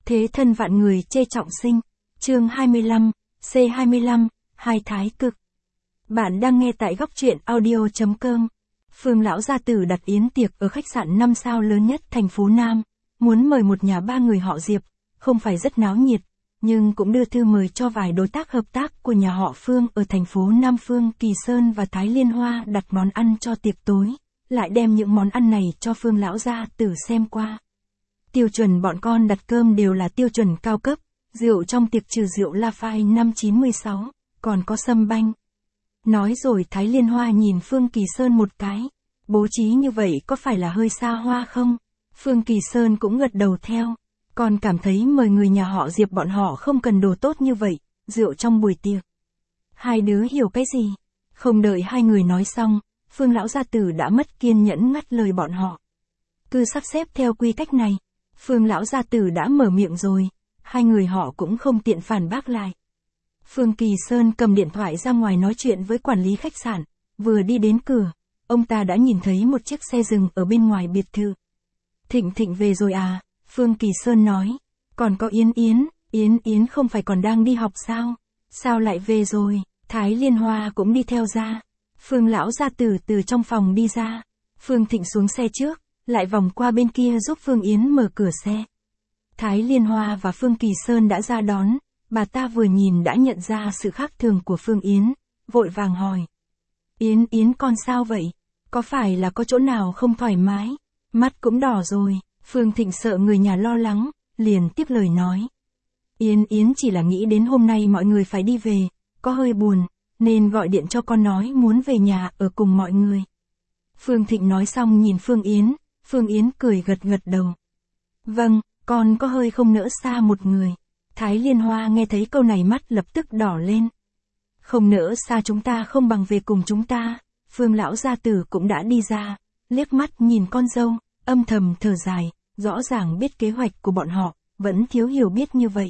Thế thân vạn người chê trọng sinh. Chương 25, C25, hai thái cực. Bạn đang nghe tại góc truyện audio.com. Phương lão gia tử đặt yến tiệc ở khách sạn 5 sao lớn nhất thành phố Nam, muốn mời một nhà ba người họ Diệp, không phải rất náo nhiệt, nhưng cũng đưa thư mời cho vài đối tác hợp tác của nhà họ Phương ở thành phố Nam. Phương Kỳ Sơn và Thái Liên Hoa đặt món ăn cho tiệc tối, lại đem những món ăn này cho Phương lão gia tử xem qua. Tiêu chuẩn bọn con đặt cơm đều là tiêu chuẩn cao cấp, rượu trong tiệc trừ rượu Lafite năm 96, còn có sâm banh. Nói rồi Thái Liên Hoa nhìn Phương Kỳ Sơn một cái, bố trí như vậy có phải là hơi xa hoa không? Phương Kỳ Sơn cũng gật đầu theo, còn cảm thấy mời người nhà họ Diệp bọn họ không cần đồ tốt như vậy, rượu trong buổi tiệc. Hai đứa hiểu cái gì? Không đợi hai người nói xong, Phương lão gia tử đã mất kiên nhẫn ngắt lời bọn họ. Cứ sắp xếp theo quy cách này. Phương lão gia tử đã mở miệng rồi, hai người họ cũng không tiện phản bác lại. Phương Kỳ Sơn cầm điện thoại ra ngoài nói chuyện với quản lý khách sạn, vừa đi đến cửa, ông ta đã nhìn thấy một chiếc xe dừng ở bên ngoài biệt thự. Thịnh Thịnh về rồi à? Phương Kỳ Sơn nói, còn có Yến Yến, Yến Yến không phải còn đang đi học sao? Sao lại về rồi? Thái Liên Hoa cũng đi theo ra. Phương lão gia tử từ trong phòng đi ra, Phương Thịnh xuống xe trước, lại vòng qua bên kia giúp Phương Yến mở cửa xe. Thái Liên Hoa và Phương Kỳ Sơn đã ra đón, bà ta vừa nhìn đã nhận ra sự khác thường của Phương Yến, vội vàng hỏi. Yến Yến con sao vậy? Có phải là có chỗ nào không thoải mái? Mắt cũng đỏ rồi. Phương Thịnh sợ người nhà lo lắng, liền tiếp lời nói. Yến Yến chỉ là nghĩ đến hôm nay mọi người phải đi về, có hơi buồn, nên gọi điện cho con nói muốn về nhà ở cùng mọi người. Phương Thịnh nói xong nhìn Phương Yến. Phương Yến cười gật gật đầu. Vâng, con có hơi không nỡ xa một người. Thái Liên Hoa nghe thấy câu này mắt lập tức đỏ lên. Không nỡ xa chúng ta không bằng về cùng chúng ta. Phương lão gia tử cũng đã đi ra, liếc mắt nhìn con dâu, âm thầm thở dài, rõ ràng biết kế hoạch của bọn họ, vẫn thiếu hiểu biết như vậy.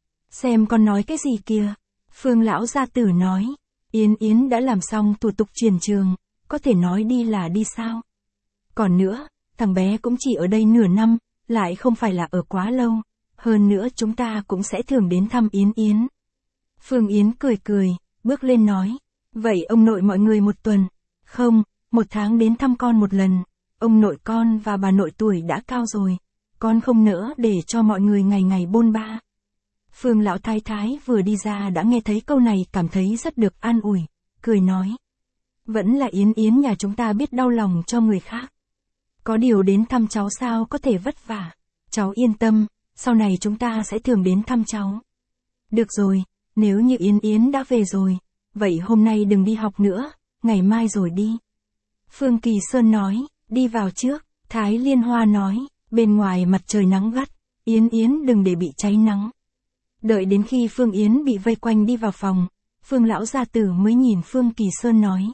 Xem con nói cái gì kìa. Phương lão gia tử nói, Yến Yến đã làm xong thủ tục chuyển trường, có thể nói đi là đi sao. Còn nữa, thằng bé cũng chỉ ở đây nửa năm, lại không phải là ở quá lâu. Hơn nữa chúng ta cũng sẽ thường đến thăm Yến Yến. Phương Yến cười cười, bước lên nói. Vậy ông nội mọi người một tuần? Không, 1 tháng đến thăm con một lần. Ông nội con và bà nội tuổi đã cao rồi. Con không nỡ để cho mọi người ngày ngày bôn ba. Phương lão thái thái vừa đi ra đã nghe thấy câu này cảm thấy rất được an ủi. Cười nói. Vẫn là Yến Yến nhà chúng ta biết đau lòng cho người khác. Có điều đến thăm cháu sao có thể vất vả. Cháu yên tâm, sau này chúng ta sẽ thường đến thăm cháu. Được rồi, nếu như Yến Yến đã về rồi, vậy hôm nay đừng đi học nữa, ngày mai rồi đi. Phương Kỳ Sơn nói, đi vào trước. Thái Liên Hoa nói, bên ngoài mặt trời nắng gắt, Yến Yến đừng để bị cháy nắng. Đợi đến khi Phương Yến bị vây quanh đi vào phòng, Phương lão gia tử mới nhìn Phương Kỳ Sơn nói.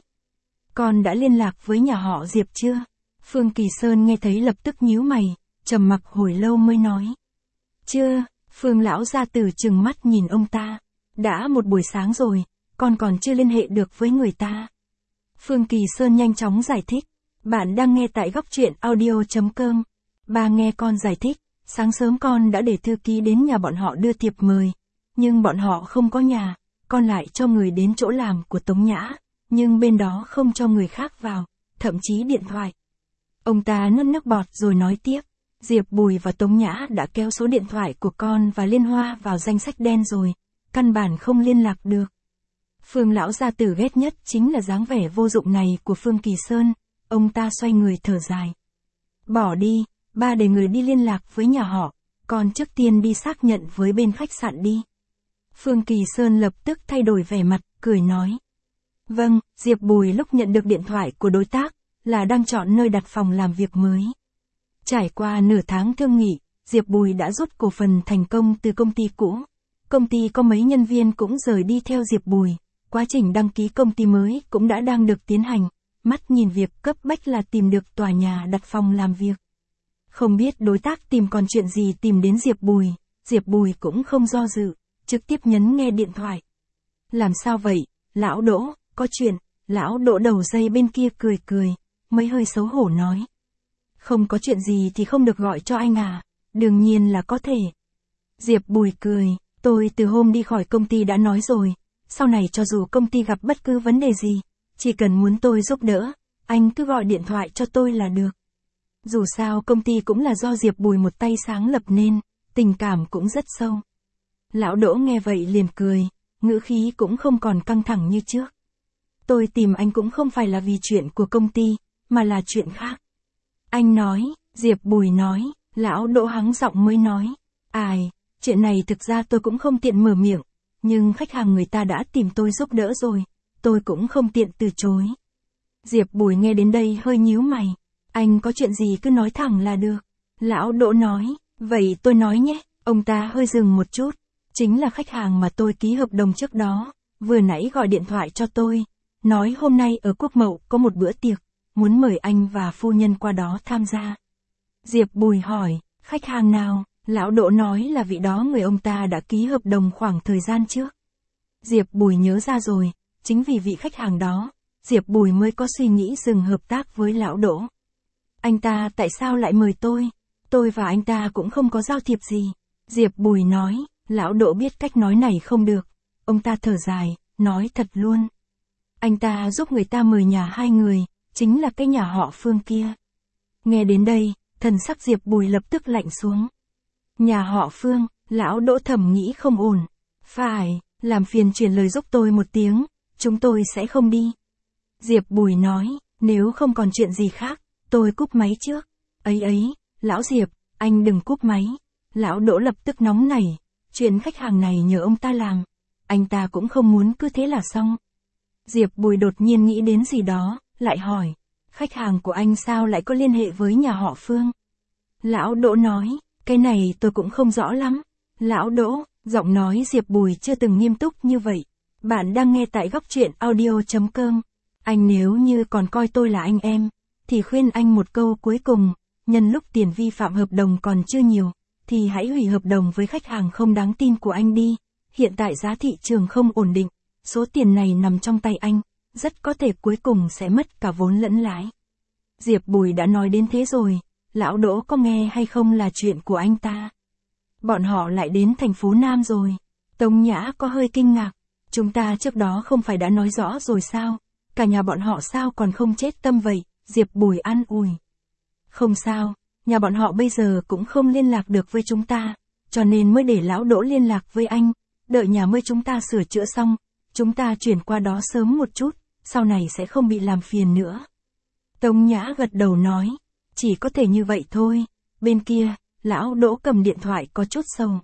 Con đã liên lạc với nhà họ Diệp chưa? Phương Kỳ Sơn nghe thấy lập tức nhíu mày, trầm mặc hồi lâu mới nói. Chưa. Phương lão gia tử trừng mắt nhìn ông ta. Đã một buổi sáng rồi, con còn chưa liên hệ được với người ta. Phương Kỳ Sơn nhanh chóng giải thích. Bạn đang nghe tại góc truyện audio.com. Ba nghe con giải thích, sáng sớm con đã để thư ký đến nhà bọn họ đưa thiệp mời. Nhưng bọn họ không có nhà, con lại cho người đến chỗ làm của Tống Nhã, nhưng bên đó không cho người khác vào, thậm chí điện thoại. Ông ta nuốt nước bọt rồi nói tiếp, Diệp Bùi và Tống Nhã đã kéo số điện thoại của con và Liên Hoa vào danh sách đen rồi, căn bản không liên lạc được. Phương lão gia tử ghét nhất chính là dáng vẻ vô dụng này của Phương Kỳ Sơn, ông ta xoay người thở dài. Bỏ đi, ba để người đi liên lạc với nhà họ, con trước tiên đi xác nhận với bên khách sạn đi. Phương Kỳ Sơn lập tức thay đổi vẻ mặt, cười nói. Vâng, Diệp Bùi lúc nhận được điện thoại của đối tác, là đang chọn nơi đặt phòng làm việc mới. Trải qua nửa tháng thương nghị, Diệp Bùi đã rút cổ phần thành công từ công ty cũ. Công ty có mấy nhân viên cũng rời đi theo Diệp Bùi, quá trình đăng ký công ty mới cũng đã đang được tiến hành, mắt nhìn việc cấp bách là tìm được tòa nhà đặt phòng làm việc. Không biết đối tác tìm còn chuyện gì tìm đến Diệp Bùi cũng không do dự, trực tiếp nhấn nghe điện thoại. Làm sao vậy, lão Đỗ, có chuyện, lão Đỗ đầu dây bên kia cười cười, mới hơi xấu hổ nói. Không có chuyện gì thì không được gọi cho anh à, đương nhiên là có thể. Diệp Bùi cười, tôi từ hôm đi khỏi công ty đã nói rồi, sau này cho dù công ty gặp bất cứ vấn đề gì, chỉ cần muốn tôi giúp đỡ, anh cứ gọi điện thoại cho tôi là được. Dù sao công ty cũng là do Diệp Bùi một tay sáng lập nên, tình cảm cũng rất sâu. Lão Đỗ nghe vậy liền cười, ngữ khí cũng không còn căng thẳng như trước. Tôi tìm anh cũng không phải là vì chuyện của công ty, mà là chuyện khác. Anh nói, Diệp Bùi nói, Lão Đỗ hắng giọng mới nói. Ai, chuyện này thực ra tôi cũng không tiện mở miệng, nhưng khách hàng người ta đã tìm tôi giúp đỡ rồi, tôi cũng không tiện từ chối. Diệp Bùi nghe đến đây hơi nhíu mày. Anh có chuyện gì cứ nói thẳng là được. Lão Đỗ nói, vậy tôi nói nhé. Ông ta hơi dừng một chút. Chính là khách hàng mà tôi ký hợp đồng trước đó, vừa nãy gọi điện thoại cho tôi, nói hôm nay ở Quốc Mậu có một bữa tiệc, muốn mời anh và phu nhân qua đó tham gia. Diệp Bùi hỏi, khách hàng nào? Lão Đỗ nói là vị đó người ông ta đã ký hợp đồng khoảng thời gian trước. Diệp Bùi nhớ ra rồi, chính vì vị khách hàng đó, Diệp Bùi mới có suy nghĩ dừng hợp tác với Lão Đỗ. Anh ta tại sao lại mời tôi? Tôi và anh ta cũng không có giao thiệp gì. Diệp Bùi nói, Lão Đỗ biết cách nói này không được. Ông ta thở dài, nói thật luôn. Anh ta giúp người ta mời nhà hai người, chính là cái nhà họ Phương kia. Nghe đến đây, thần sắc Diệp Bùi lập tức lạnh xuống. Nhà họ Phương, Lão Đỗ thầm nghĩ không ổn. Phải, làm phiền truyền lời giúp tôi một tiếng, chúng tôi sẽ không đi. Diệp Bùi nói, nếu không còn chuyện gì khác, tôi cúp máy trước. Ấy, Lão Diệp, anh đừng cúp máy. Lão Đỗ lập tức nóng nảy, chuyện khách hàng này nhờ ông ta làm. Anh ta cũng không muốn cứ thế là xong. Diệp Bùi đột nhiên nghĩ đến gì đó, lại hỏi, khách hàng của anh sao lại có liên hệ với nhà họ Phương? Lão Đỗ nói, cái này tôi cũng không rõ lắm. Lão Đỗ, giọng nói Diệp Bùi chưa từng nghiêm túc như vậy. Bạn đang nghe tại góc truyện audio.com. Anh nếu như còn coi tôi là anh em, thì khuyên anh một câu cuối cùng, nhân lúc tiền vi phạm hợp đồng còn chưa nhiều, thì hãy hủy hợp đồng với khách hàng không đáng tin của anh đi. Hiện tại giá thị trường không ổn định, số tiền này nằm trong tay anh, rất có thể cuối cùng sẽ mất cả vốn lẫn lãi. Diệp Bùi đã nói đến thế rồi, Lão Đỗ có nghe hay không là chuyện của anh ta. Bọn họ lại đến thành phố Nam rồi. Tống Nhã có hơi kinh ngạc, chúng ta trước đó không phải đã nói rõ rồi sao, cả nhà bọn họ sao còn không chết tâm vậy? Diệp Bùi an ủi. Không sao, nhà bọn họ bây giờ cũng không liên lạc được với chúng ta, cho nên mới để Lão Đỗ liên lạc với anh, đợi nhà mới chúng ta sửa chữa xong, chúng ta chuyển qua đó sớm một chút, sau này sẽ không bị làm phiền nữa. Tống Nhã gật đầu nói, chỉ có thể như vậy thôi. Bên kia, Lão Đỗ cầm điện thoại có chút sầu.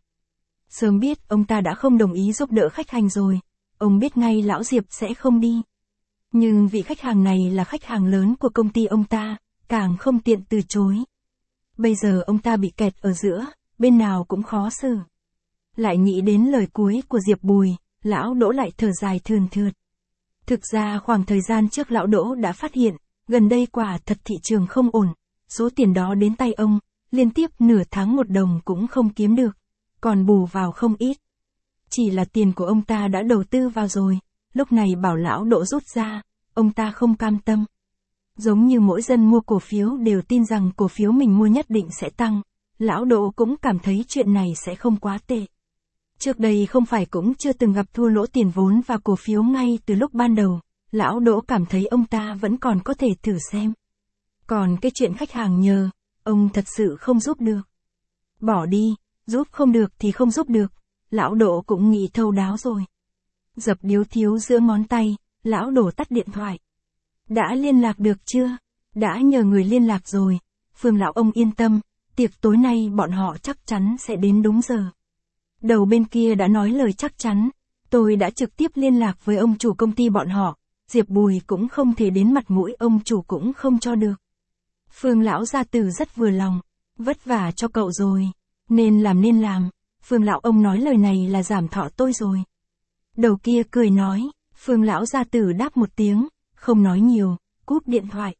Sớm biết ông ta đã không đồng ý giúp đỡ khách hàng rồi, ông biết ngay Lão Diệp sẽ không đi. Nhưng vị khách hàng này là khách hàng lớn của công ty ông ta, càng không tiện từ chối. Bây giờ ông ta bị kẹt ở giữa, bên nào cũng khó xử. Lại nghĩ đến lời cuối của Diệp Bùi, Lão Đỗ lại thở dài thườn thượt. Thực ra khoảng thời gian trước Lão Đỗ đã phát hiện, gần đây quả thật thị trường không ổn, số tiền đó đến tay ông, liên tiếp nửa tháng 1 đồng cũng không kiếm được, còn bù vào không ít. Chỉ là tiền của ông ta đã đầu tư vào rồi, lúc này bảo Lão Đỗ rút ra, ông ta không cam tâm. Giống như mỗi dân mua cổ phiếu đều tin rằng cổ phiếu mình mua nhất định sẽ tăng, Lão Đỗ cũng cảm thấy chuyện này sẽ không quá tệ. Trước đây không phải cũng chưa từng gặp thua lỗ tiền vốn và cổ phiếu ngay từ lúc ban đầu, Lão Đỗ cảm thấy ông ta vẫn còn có thể thử xem. Còn cái chuyện khách hàng nhờ, ông thật sự không giúp được. Bỏ đi, giúp không được thì không giúp được, Lão Đỗ cũng nghĩ thấu đáo rồi. Dập điếu thiếu giữa ngón tay, Lão Đỗ tắt điện thoại. Đã liên lạc được chưa? Đã nhờ người liên lạc rồi, Phương lão ông yên tâm, tiệc tối nay bọn họ chắc chắn sẽ đến đúng giờ. Đầu bên kia đã nói lời chắc chắn, tôi đã trực tiếp liên lạc với ông chủ công ty bọn họ, Diệp Bùi cũng không thể đến, mặt mũi ông chủ cũng không cho được. Phương lão gia tử rất vừa lòng, vất vả cho cậu rồi, nên làm, Phương lão ông nói lời này là giảm thọ tôi rồi. Đầu kia cười nói, Phương lão gia tử đáp một tiếng, không nói nhiều, cúp điện thoại.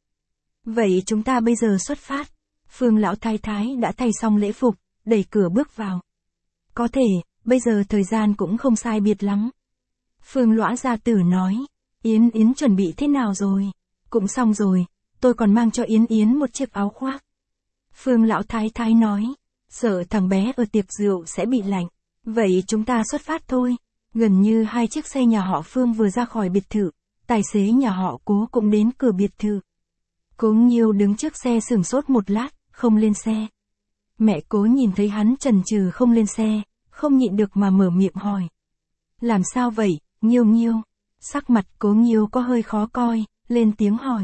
Vậy chúng ta bây giờ xuất phát. Phương lão thái thái đã thay xong lễ phục, đẩy cửa bước vào. Có thể, bây giờ thời gian cũng không sai biệt lắm. Phương lão gia tử nói, Yến chuẩn bị thế nào rồi? Cũng xong rồi, tôi còn mang cho Yến một chiếc áo khoác. Phương lão thái thái nói, Sợ thằng bé ở tiệc rượu sẽ bị lạnh. Vậy chúng ta xuất phát thôi. Gần như 2 chiếc xe nhà họ Phương vừa ra khỏi biệt thự, tài xế nhà họ Cố cũng đến cửa biệt thự. Cố Nghiêu đứng trước xe sửng sốt một lát, không lên xe. Mẹ Cố nhìn thấy hắn chần chừ không lên xe, không nhịn được mà mở miệng hỏi. Làm sao vậy, Nghiêu Nghiêu? Sắc mặt Cố Nghiêu có hơi khó coi, lên tiếng hỏi.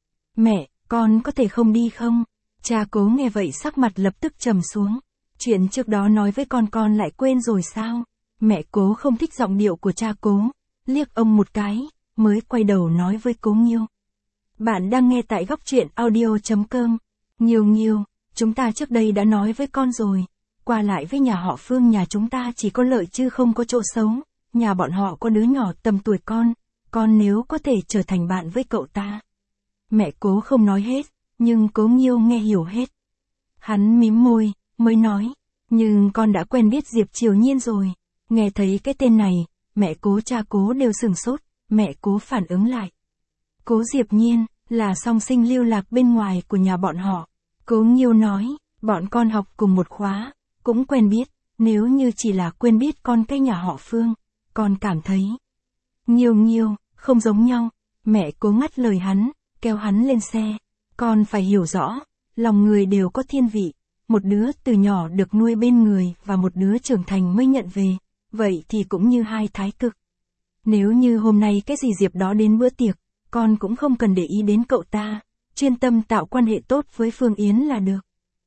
Mẹ, con có thể không đi không? Cha Cố nghe vậy sắc mặt lập tức trầm xuống. Chuyện trước đó nói với con lại quên rồi sao? Mẹ Cố không thích giọng điệu của cha Cố, liếc ông một cái, mới quay đầu nói với Cố Nghiêu. Bạn đang nghe tại góc truyện audio.com. Nghiêu Nghiêu, chúng ta trước đây đã nói với con rồi, qua lại với nhà họ Phương nhà chúng ta chỉ có lợi chứ không có chỗ xấu, nhà bọn họ có đứa nhỏ tầm tuổi con nếu có thể trở thành bạn với cậu ta. Mẹ Cố không nói hết, nhưng Cố Nghiêu nghe hiểu hết. Hắn mím môi, mới nói, nhưng con đã quen biết Diệp Triều Nhiên rồi. Nghe thấy cái tên này, mẹ Cố cha Cố đều sửng sốt, mẹ Cố phản ứng lại. Cố Diệp Nhiên, là song sinh lưu lạc bên ngoài của nhà bọn họ. Cố Nghiêu nói, bọn con học cùng một khóa, cũng quen biết, nếu như chỉ là quen biết con cái nhà họ Phương, con cảm thấy. Nghiêu Nghiêu, không giống nhau, mẹ Cố ngắt lời hắn, kéo hắn lên xe. Con phải hiểu rõ, lòng người đều có thiên vị, một đứa từ nhỏ được nuôi bên người và một đứa trưởng thành mới nhận về, vậy thì cũng như hai thái cực. Nếu như hôm nay cái gì Diệp đó đến bữa tiệc, con cũng không cần để ý đến cậu ta, chuyên tâm tạo quan hệ tốt với Phương Yến là được.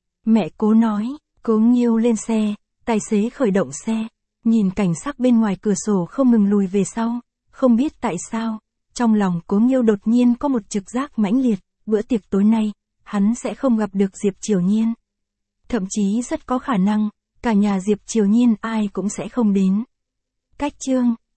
Mẹ Cố nói. Cố Nghiêu lên xe, tài xế khởi động xe, nhìn cảnh sắc bên ngoài cửa sổ không ngừng lùi về sau, không biết tại sao, trong lòng Cố Nghiêu đột nhiên có một trực giác mãnh liệt, bữa tiệc tối nay, hắn sẽ không gặp được Diệp Triều Nhiên. Thậm chí rất có khả năng, cả nhà Diệp Triều Nhiên ai cũng sẽ không đến. Cách chương